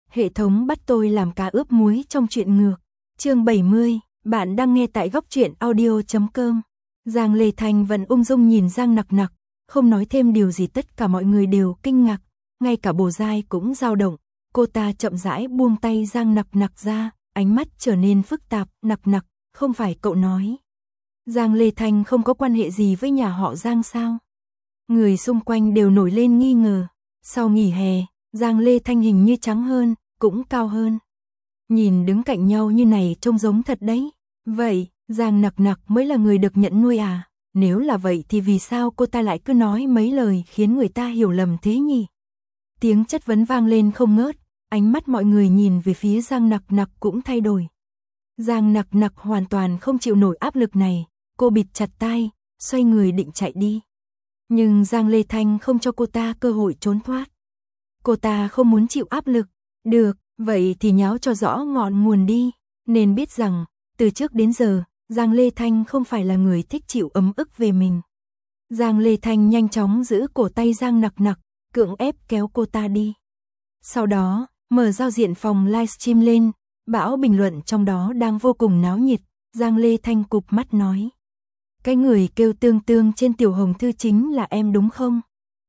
Hệ thống bắt tôi làm cá ướp muối trong truyện ngược. Chương 70, bạn đang nghe tại góc truyện audio.com. Giang Lê Thanh vẫn ung dung nhìn Giang Nặc Nặc, không nói thêm điều gì, tất cả mọi người đều kinh ngạc, ngay cả Bồ Giai cũng dao động. Cô ta chậm rãi buông tay Giang Nặc Nặc ra, ánh mắt trở nên phức tạp. Nặc Nặc, không phải cậu nói Giang Lê Thanh không có quan hệ gì với nhà họ Giang sao? Người xung quanh đều nổi lên nghi ngờ. Sau nghỉ hè, Giang Lê Thanh hình như trắng hơn, cũng cao hơn. Nhìn đứng cạnh nhau như này trông giống thật đấy. Vậy, Giang Nặc Nặc mới là người được nhận nuôi à? Nếu là vậy thì vì sao cô ta lại cứ nói mấy lời khiến người ta hiểu lầm thế nhỉ? Tiếng chất vấn vang lên không ngớt, ánh mắt mọi người nhìn về phía Giang Nặc Nặc cũng thay đổi. Giang Nặc Nặc hoàn toàn không chịu nổi áp lực này, cô bịt chặt tai, xoay người định chạy đi. Nhưng Giang Lê Thanh không cho cô ta cơ hội trốn thoát. Cô ta không muốn chịu áp lực. Được, vậy thì nháo cho rõ ngọn nguồn đi. Nên biết rằng, từ trước đến giờ, Giang Lê Thanh không phải là người thích chịu ấm ức về mình. Giang Lê Thanh nhanh chóng giữ cổ tay Giang Nặc Nặc, cưỡng ép kéo cô ta đi. Sau đó, mở giao diện phòng livestream lên, bão bình luận trong đó đang vô cùng náo nhiệt. Giang Lê Thanh cụp mắt nói: cái người kêu tương tương trên tiểu hồng thư chính là em đúng không?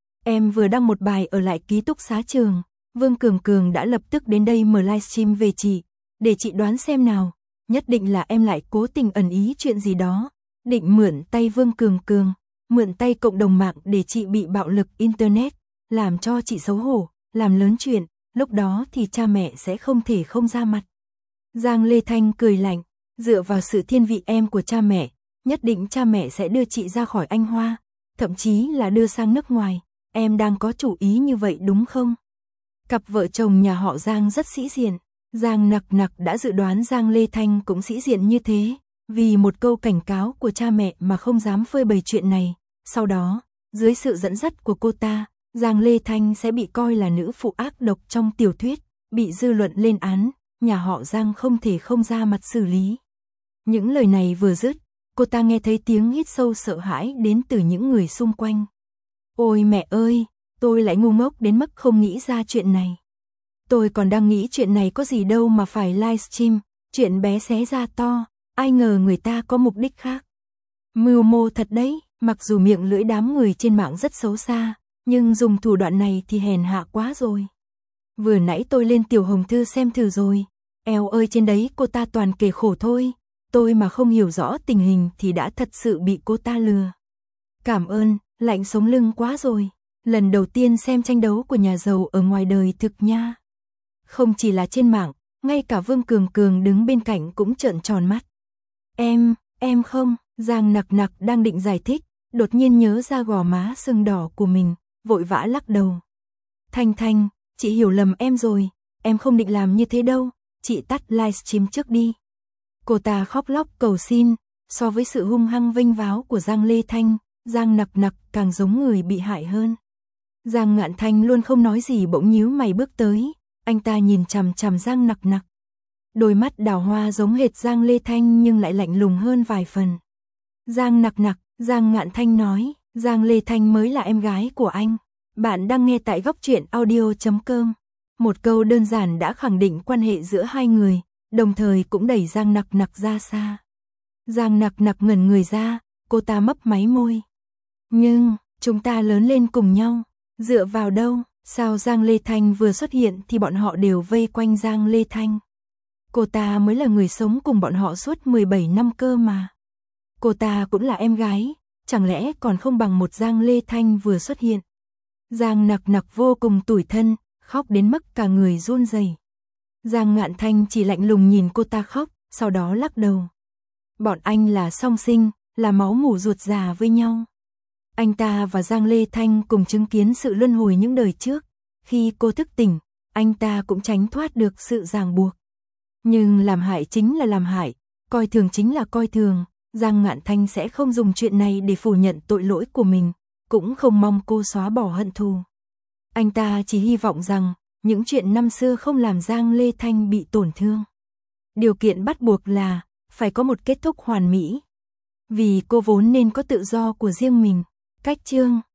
Em vừa đăng một bài ở lại ký túc xá trường, Vương Cường Cường đã lập tức đến đây mở livestream về chị, để chị đoán xem nào, nhất định là em lại cố tình ẩn ý chuyện gì đó, định mượn tay Vương Cường Cường, mượn tay cộng đồng mạng để chị bị bạo lực internet, làm cho chị xấu hổ, làm lớn chuyện, lúc đó thì cha mẹ sẽ không thể không ra mặt. Giang Lê Thanh cười lạnh, dựa vào sự thiên vị em của cha mẹ, nhất định cha mẹ sẽ đưa chị ra khỏi Anh Hoa, thậm chí là đưa sang nước ngoài. Em đang có chủ ý như vậy đúng không? Cặp vợ chồng nhà họ Giang rất sĩ diện. Giang Nặc Nặc đã dự đoán Giang Lê Thanh cũng sĩ diện như thế, vì một câu cảnh cáo của cha mẹ mà không dám phơi bày chuyện này. Sau đó, dưới sự dẫn dắt của cô ta, Giang Lê Thanh sẽ bị coi là nữ phụ ác độc trong tiểu thuyết, bị dư luận lên án, nhà họ Giang không thể không ra mặt xử lý. Những lời này vừa dứt, cô ta nghe thấy tiếng hít sâu sợ hãi đến từ những người xung quanh. Ôi mẹ ơi, tôi lại ngu ngốc đến mức không nghĩ ra chuyện này. Tôi còn đang nghĩ chuyện này có gì đâu mà phải livestream, chuyện bé xé ra to, ai ngờ người ta có mục đích khác. Mưu mô thật đấy, mặc dù miệng lưỡi đám người trên mạng rất xấu xa, nhưng dùng thủ đoạn này thì hèn hạ quá rồi. Vừa nãy tôi lên tiểu hồng thư xem thử rồi, eo ơi trên đấy cô ta toàn kể khổ thôi, tôi mà không hiểu rõ tình hình thì đã thật sự bị cô ta lừa. Cảm ơn, lạnh sống lưng quá rồi, lần đầu tiên xem tranh đấu của nhà giàu ở ngoài đời thực nha. Không chỉ là trên mạng, ngay cả Vương Cường Cường đứng bên cạnh cũng trợn tròn mắt. Em không, Giang Nặc Nặc đang định giải thích, đột nhiên nhớ ra gò má sưng đỏ của mình, vội vã lắc đầu. Thanh Thanh, chị hiểu lầm em rồi, em không định làm như thế đâu, chị tắt livestream trước đi. Cô ta khóc lóc cầu xin, so với sự hung hăng vênh váo của Giang Lê Thanh, Giang Nặc Nặc càng giống người bị hại hơn. Giang Ngạn Thanh luôn không nói gì bỗng nhíu mày bước tới, anh ta nhìn chằm chằm Giang Nặc Nặc. Đôi mắt đào hoa giống hệt Giang Lê Thanh nhưng lại lạnh lùng hơn vài phần. Giang Nặc Nặc, Giang Ngạn Thanh nói, Giang Lê Thanh mới là em gái của anh. Bạn đang nghe tại góc truyện audio.com. Một câu đơn giản đã khẳng định quan hệ giữa hai người, đồng thời cũng đẩy Giang Nặc Nặc ra xa. Giang Nặc Nặc ngẩn người ra, cô ta mấp máy môi. Nhưng, chúng ta lớn lên cùng nhau, dựa vào đâu? Sao Giang Lê Thanh vừa xuất hiện thì bọn họ đều vây quanh Giang Lê Thanh? Cô ta mới là người sống cùng bọn họ suốt 17 năm cơ mà. Cô ta cũng là em gái, chẳng lẽ còn không bằng một Giang Lê Thanh vừa xuất hiện? Giang Nặc Nặc vô cùng tủi thân, khóc đến mức cả người run rẩy. Giang Ngạn Thanh chỉ lạnh lùng nhìn cô ta khóc, sau đó lắc đầu. Bọn anh là song sinh, là máu mủ ruột già với nhau. Anh ta và Giang Lê Thanh cùng chứng kiến sự luân hồi những đời trước. Khi cô thức tỉnh, anh ta cũng tránh thoát được sự ràng buộc. Nhưng làm hại chính là làm hại, coi thường chính là coi thường. Giang Ngạn Thanh sẽ không dùng chuyện này để phủ nhận tội lỗi của mình, cũng không mong cô xóa bỏ hận thù. Anh ta chỉ hy vọng rằng những chuyện năm xưa không làm Giang Lê Thanh bị tổn thương. Điều kiện bắt buộc là phải có một kết thúc hoàn mỹ. Vì cô vốn nên có tự do của riêng mình. Cách chương